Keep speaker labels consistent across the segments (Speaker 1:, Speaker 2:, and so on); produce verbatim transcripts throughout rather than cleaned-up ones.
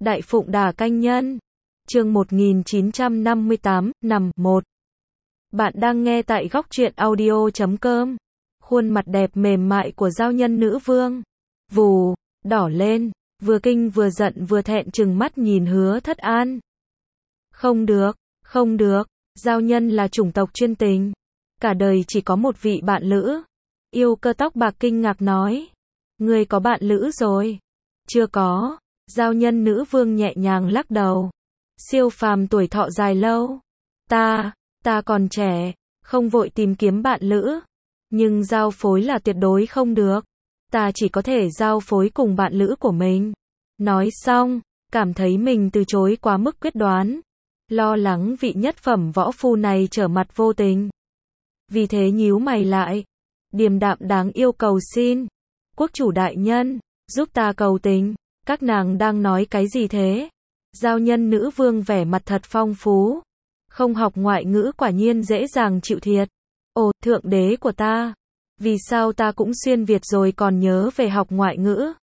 Speaker 1: Đại Phụng Đà Canh Nhân. Chương một nghìn chín trăm năm mươi tám, nằm, một. Bạn đang nghe tại góc truyện audio chấm com. Khuôn mặt đẹp mềm mại của giao nhân nữ vương. Vù, đỏ lên, vừa kinh vừa giận vừa thẹn trừng mắt nhìn Hứa Thất An. Không được, không được, giao nhân là chủng tộc chuyên tình. Cả đời chỉ có một vị bạn lữ. Yêu Cơ tóc bạc kinh ngạc nói. Ngươi có bạn lữ rồi? Chưa có. Giao nhân nữ vương nhẹ nhàng lắc đầu. Siêu phàm tuổi thọ dài lâu. Ta, ta còn trẻ, không vội tìm kiếm bạn lữ. Nhưng giao phối là tuyệt đối không được. Ta chỉ có thể giao phối cùng bạn lữ của mình. Nói xong, cảm thấy mình từ chối quá mức quyết đoán. Lo lắng vị nhất phẩm võ phu này trở mặt vô tình. Vì thế nhíu mày lại. Điềm đạm đáng yêu cầu xin. Quốc chủ đại nhân, giúp ta cầu tình. Các nàng đang nói cái gì thế? Giao nhân nữ vương vẻ mặt thật phong phú. Không học ngoại ngữ quả nhiên dễ dàng chịu thiệt. Ồ, thượng đế của ta. Vì sao ta cũng xuyên Việt rồi còn nhớ về học ngoại ngữ?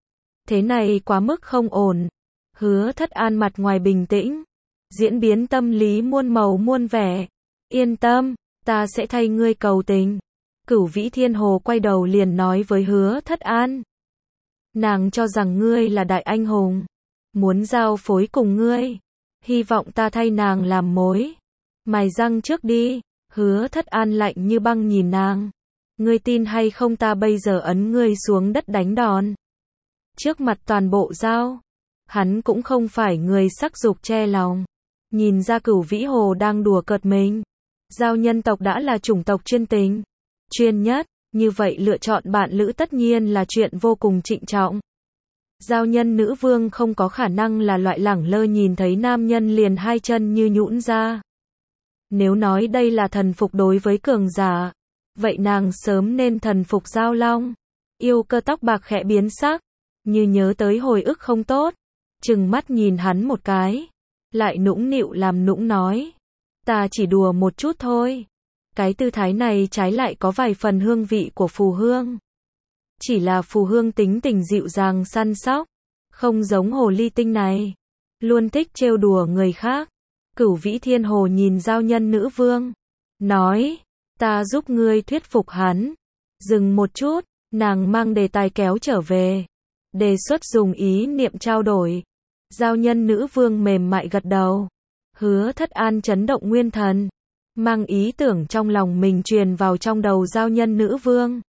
Speaker 1: Thế này quá mức không ổn. Hứa Thất An mặt ngoài bình tĩnh. Diễn biến tâm lý muôn màu muôn vẻ. Yên tâm, ta sẽ thay ngươi cầu tình. Cửu Vĩ Thiên Hồ quay đầu liền nói với Hứa Thất An. Nàng cho rằng ngươi là đại anh hùng. Muốn giao phối cùng ngươi. Hy vọng ta thay nàng làm mối. Mài răng trước đi. Hứa Thất An lạnh như băng nhìn nàng. Ngươi tin hay không ta bây giờ ấn ngươi xuống đất đánh đòn. Trước mặt toàn bộ giao. Hắn cũng không phải người sắc dục che lòng. Nhìn ra Cửu Vĩ Hồ đang đùa cợt mình. Giao nhân tộc đã là chủng tộc chuyên tình. Chuyên nhất. Như vậy lựa chọn bạn lữ tất nhiên là chuyện vô cùng trịnh trọng. Giao nhân nữ vương không có khả năng là loại lẳng lơ nhìn thấy nam nhân liền hai chân như nhũn ra. Nếu nói đây là thần phục đối với cường giả, vậy nàng sớm nên thần phục Giao Long. Yêu Cơ tóc bạc khẽ biến sắc, như nhớ tới hồi ức không tốt, trừng mắt nhìn hắn một cái, lại nũng nịu làm nũng nói. Ta chỉ đùa một chút thôi. Cái tư thái này trái lại có vài phần hương vị của phù hương. Chỉ là phù hương tính tình dịu dàng săn sóc, không giống hồ ly tinh này, luôn thích trêu đùa người khác. Cửu Vĩ Thiên Hồ nhìn giao nhân nữ vương, nói, ta giúp ngươi thuyết phục hắn. Dừng một chút, nàng mang đề tài kéo trở về, đề xuất dùng ý niệm trao đổi. Giao nhân nữ vương mềm mại gật đầu. Hứa Thất An chấn động nguyên thần, mang ý tưởng trong lòng mình truyền vào trong đầu giao nhân nữ vương.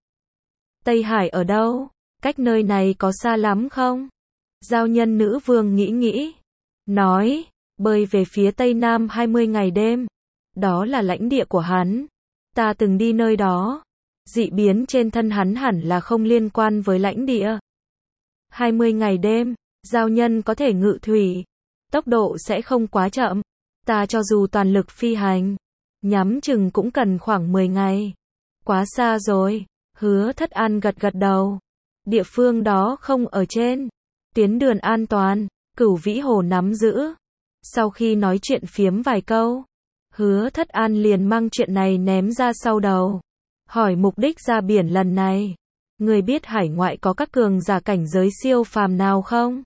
Speaker 1: Tây Hải ở đâu? Cách nơi này có xa lắm không? Giao nhân nữ vương nghĩ nghĩ, nói, bơi về phía tây nam hai mươi ngày đêm. Đó là lãnh địa của hắn. Ta từng đi nơi đó. Dị biến trên thân hắn hẳn là không liên quan với lãnh địa. hai mươi ngày đêm, giao nhân có thể ngự thủy. Tốc độ sẽ không quá chậm. Ta cho dù toàn lực phi hành, nhắm chừng cũng cần khoảng mười ngày. Quá xa rồi. Hứa Thất An gật gật đầu. Địa phương đó không ở trên tuyến đường an toàn. Cửu Vĩ Hồ nắm giữ. Sau khi nói chuyện phiếm vài câu, Hứa Thất An liền mang chuyện này ném ra sau đầu. Hỏi mục đích ra biển lần này. Người biết hải ngoại có các cường giả cảnh giới siêu phàm nào không?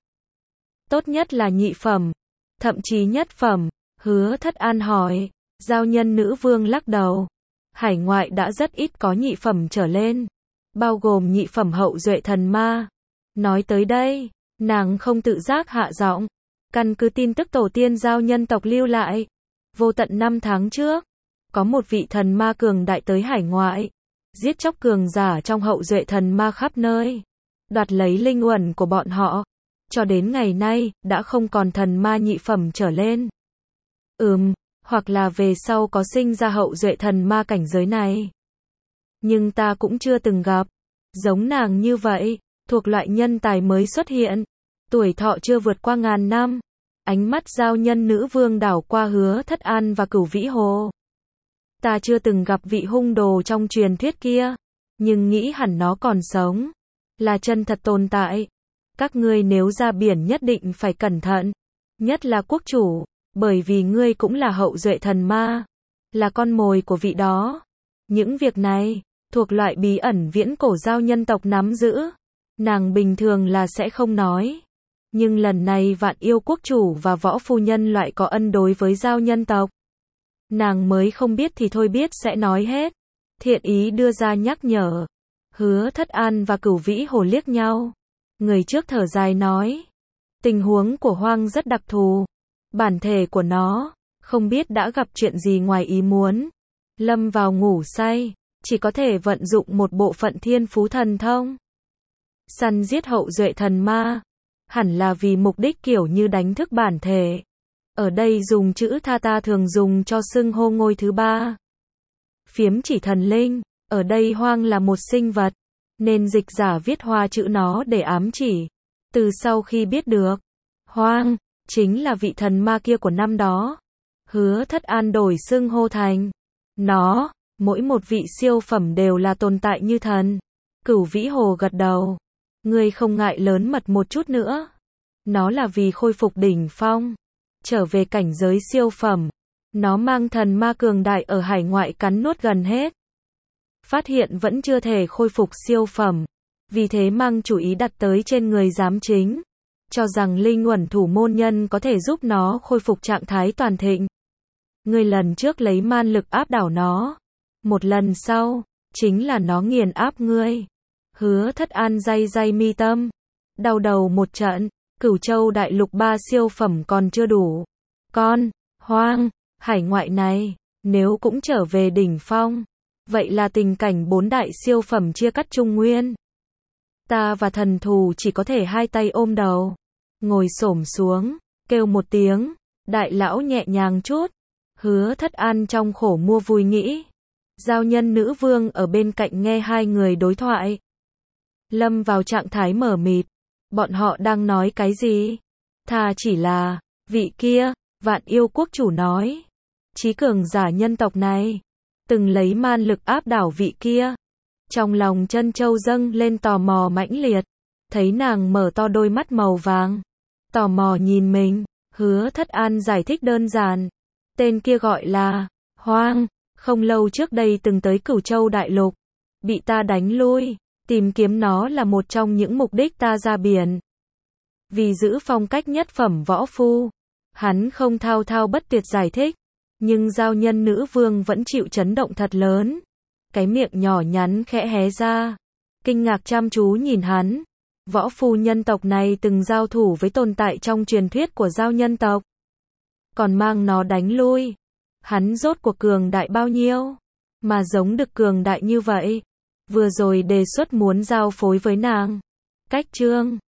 Speaker 1: Tốt nhất là nhị phẩm, thậm chí nhất phẩm. Hứa Thất An hỏi. Giao nhân nữ vương lắc đầu. Hải ngoại đã rất ít có nhị phẩm trở lên, bao gồm nhị phẩm hậu duệ thần ma. Nói tới đây, nàng không tự giác hạ giọng. Căn cứ tin tức tổ tiên giao nhân tộc lưu lại, vô tận năm tháng trước, có một vị thần ma cường đại tới hải ngoại, giết chóc cường giả trong hậu duệ thần ma khắp nơi, đoạt lấy linh uẩn của bọn họ. Cho đến ngày nay, đã không còn thần ma nhị phẩm trở lên. Ừm, hoặc là về sau có sinh ra hậu duệ thần ma cảnh giới này. Nhưng ta cũng chưa từng gặp giống nàng như vậy, thuộc loại nhân tài mới xuất hiện, tuổi thọ chưa vượt qua ngàn năm. Ánh mắt giao nhân nữ vương đảo qua Hứa Thất An và Cửu Vĩ Hồ. Ta chưa từng gặp vị hung đồ trong truyền thuyết kia, nhưng nghĩ hẳn nó còn sống, là chân thật tồn tại. Các ngươi nếu ra biển nhất định phải cẩn thận, nhất là quốc chủ, bởi vì ngươi cũng là hậu duệ thần ma, là con mồi của vị đó. Những việc này thuộc loại bí ẩn viễn cổ giao nhân tộc nắm giữ, nàng bình thường là sẽ không nói. Nhưng lần này Vạn Yêu quốc chủ và Võ phu nhân lại có ân đối với Giao nhân tộc. Nàng mới không biết thì thôi, biết sẽ nói hết. Thiện ý đưa ra nhắc nhở. Hứa Thất An và Cửu Vĩ Hồ liếc nhau. Người trước thở dài nói. Tình huống của Hoang rất đặc thù. Bản thể của nó, không biết đã gặp chuyện gì ngoài ý muốn. Lâm vào ngủ say, chỉ có thể vận dụng một bộ phận thiên phú thần thông. Săn giết hậu duệ thần ma. Hẳn là vì mục đích kiểu như đánh thức bản thể. Ở đây dùng chữ tha ta thường dùng cho xưng hô ngôi thứ ba. Phiếm chỉ thần linh, ở đây Hoang là một sinh vật, nên dịch giả viết hoa chữ nó để ám chỉ. Từ sau khi biết được, Hoang chính là vị thần ma kia của năm đó. Hứa Thất An đổi xưng hô thành nó, mỗi một vị siêu phẩm đều là tồn tại như thần. Cửu Vĩ Hồ gật đầu. Ngươi không ngại lớn mật một chút nữa. Nó là vì khôi phục đỉnh phong, trở về cảnh giới siêu phẩm. Nó mang thần ma cường đại ở hải ngoại cắn nuốt gần hết. Phát hiện vẫn chưa thể khôi phục siêu phẩm, vì thế mang chủ ý đặt tới trên người giám chính, cho rằng linh uẩn thủ môn nhân có thể giúp nó khôi phục trạng thái toàn thịnh. Ngươi lần trước lấy man lực áp đảo nó, một lần sau, chính là nó nghiền áp ngươi. Hứa Thất An day day mi tâm, đau đầu một trận. Cửu Châu đại lục ba siêu phẩm còn chưa đủ. Con, Hoang, hải ngoại này, nếu cũng trở về đỉnh phong, vậy là tình cảnh bốn đại siêu phẩm chia cắt Trung Nguyên. Ta và thần thù chỉ có thể hai tay ôm đầu, ngồi xổm xuống, kêu một tiếng, đại lão nhẹ nhàng chút. Hứa Thất An trong khổ mua vui nghĩ. Giao nhân nữ vương ở bên cạnh nghe hai người đối thoại. Lâm vào trạng thái mờ mịt. Bọn họ đang nói cái gì? Thà chỉ là, vị kia, Vạn Yêu quốc chủ nói. Chí cường giả nhân tộc này, từng lấy man lực áp đảo vị kia. Trong lòng Chân Châu dâng lên tò mò mãnh liệt. Thấy nàng mở to đôi mắt màu vàng. Tò mò nhìn mình, Hứa Thất An giải thích đơn giản. Tên kia gọi là Hoang, không lâu trước đây từng tới Cửu Châu đại lục, bị ta đánh lui. Tìm kiếm nó là một trong những mục đích ta ra biển. Vì giữ phong cách nhất phẩm võ phu, hắn không thao thao bất tuyệt giải thích, nhưng giao nhân nữ vương vẫn chịu chấn động thật lớn. Cái miệng nhỏ nhắn khẽ hé ra, kinh ngạc chăm chú nhìn hắn. Võ phu nhân tộc này từng giao thủ với tồn tại trong truyền thuyết của giao nhân tộc, còn mang nó đánh lui. Hắn rốt cuộc cường đại bao nhiêu, mà giống được cường đại như vậy. Vừa rồi đề xuất muốn giao phối với nàng. Cách chương